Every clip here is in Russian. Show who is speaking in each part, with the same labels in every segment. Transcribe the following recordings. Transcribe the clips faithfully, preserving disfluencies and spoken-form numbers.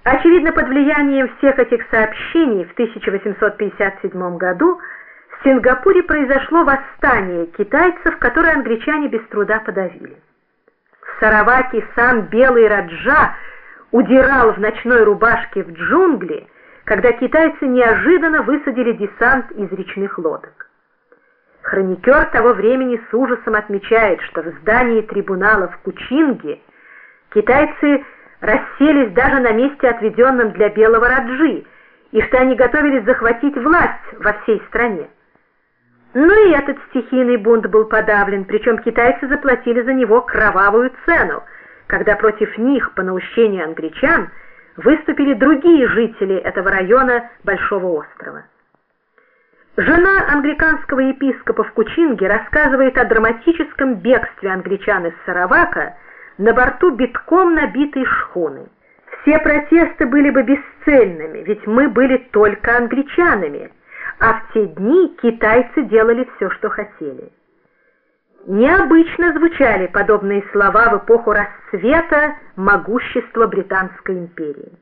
Speaker 1: Очевидно, под влиянием всех этих сообщений в тысяча восемьсот пятьдесят седьмом году в Сингапуре произошло восстание китайцев, которое англичане без труда подавили. В Сараваке сам Белый Раджа удирал в ночной рубашке в джунгли, когда китайцы неожиданно высадили десант из речных лодок. Хроникер того времени с ужасом отмечает, что в здании трибунала в Кучинге китайцы расселись даже на месте, отведенном для Белого Раджи, и что они готовились захватить власть во всей стране. Но и этот стихийный бунт был подавлен, причем китайцы заплатили за него кровавую цену, когда против них, по наущению англичан, выступили другие жители этого района Большого острова. Жена англиканского епископа в Кучинге рассказывает о драматическом бегстве англичан из Саравака на борту битком набитой шхуны. Все протесты были бы бесцельными, ведь мы были только англичанами, а в те дни китайцы делали все, что хотели. Необычно звучали подобные слова в эпоху расцвета могущества Британской империи.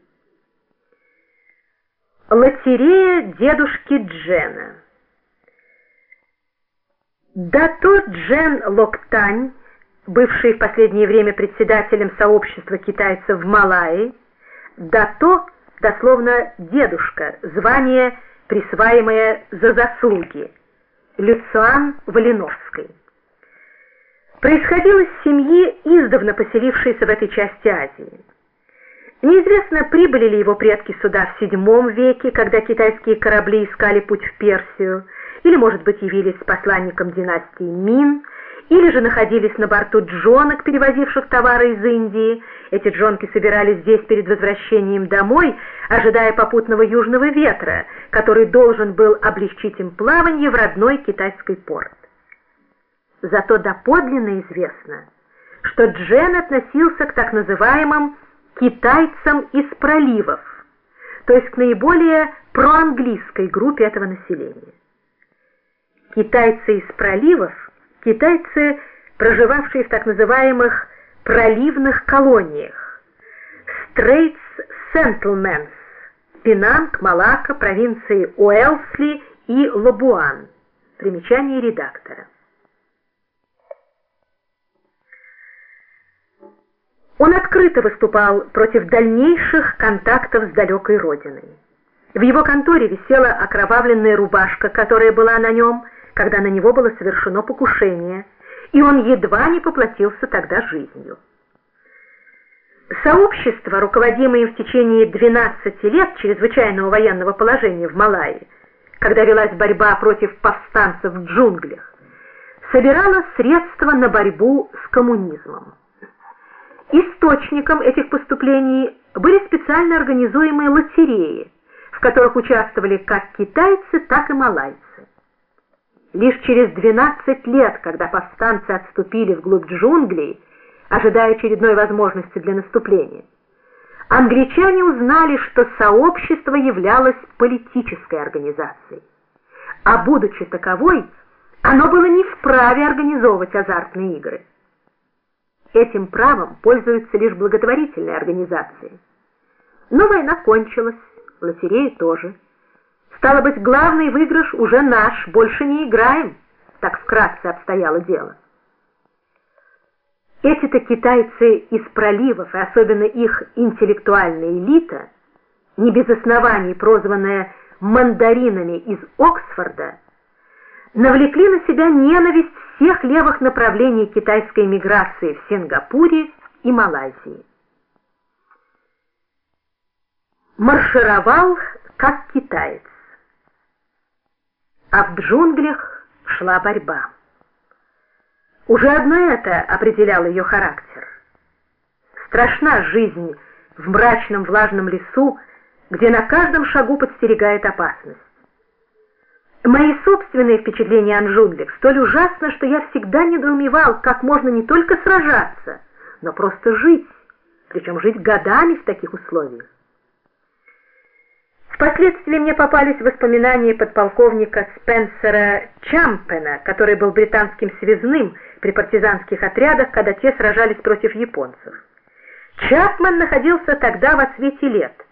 Speaker 1: Лотерея дедушки Джена. Дато Джен Локтань, бывший в последнее время председателем сообщества китайцев в Малайи, Дато, дословно дедушка, звание, присваиваемое за заслуги, Люциан Валиновской. Происходил из семьи, издавна поселившейся в этой части Азии. Неизвестно, прибыли ли его предки сюда в седьмом веке, когда китайские корабли искали путь в Персию, или, может быть, явились с посланником династии Мин, или же находились на борту джонок, перевозивших товары из Индии. Эти джонки собирались здесь перед возвращением домой, ожидая попутного южного ветра, который должен был облегчить им плавание в родной китайский порт. Зато доподлинно известно, что Джен относился к так называемым китайцам из проливов, то есть к наиболее проанглийской группе этого населения. Китайцы из проливов – китайцы, проживавшие в так называемых проливных колониях, Straits Settlements, Пенанг, Малакка, провинции Уэлсли и Лабуан. Примечание редактора. Он открыто выступал против дальнейших контактов с далекой родиной. В его конторе висела окровавленная рубашка, которая была на нем, когда на него было совершено покушение, и он едва не поплатился тогда жизнью. Сообщество, руководимое им в течение двенадцати лет чрезвычайного военного положения в Малайи, когда велась борьба против повстанцев в джунглях, собирало средства на борьбу с коммунизмом. Источником этих поступлений были специально организуемые лотереи, в которых участвовали как китайцы, так и малайцы. Лишь через двенадцать лет, когда повстанцы отступили вглубь джунглей, ожидая очередной возможности для наступления, англичане узнали, что сообщество являлось политической организацией, а будучи таковой, оно было не вправе организовывать азартные игры. Этим правом пользуются лишь благотворительные организации. Но война кончилась, лотереи тоже. Стало быть, главный выигрыш уже наш, больше не играем. Так вкратце обстояло дело. Эти-то китайцы из проливов, и особенно их интеллектуальная элита, не без оснований прозванная мандаринами из Оксфорда, навлекли на себя ненависть всех левых направлений китайской эмиграции в Сингапуре и Малайзии. Маршировал как китаец, а в джунглях шла борьба. Уже одно это определяло ее характер. Страшна жизнь в мрачном влажном лесу, где на каждом шагу подстерегает опасность. Мои собственные впечатления о джунглях столь ужасны, что я всегда недоумевал, как можно не только сражаться, но просто жить, причем жить годами в таких условиях. Впоследствии мне попались воспоминания подполковника Спенсера Чампена, который был британским связным при партизанских отрядах, когда те сражались против японцев. Чапман находился тогда в отсвете лет.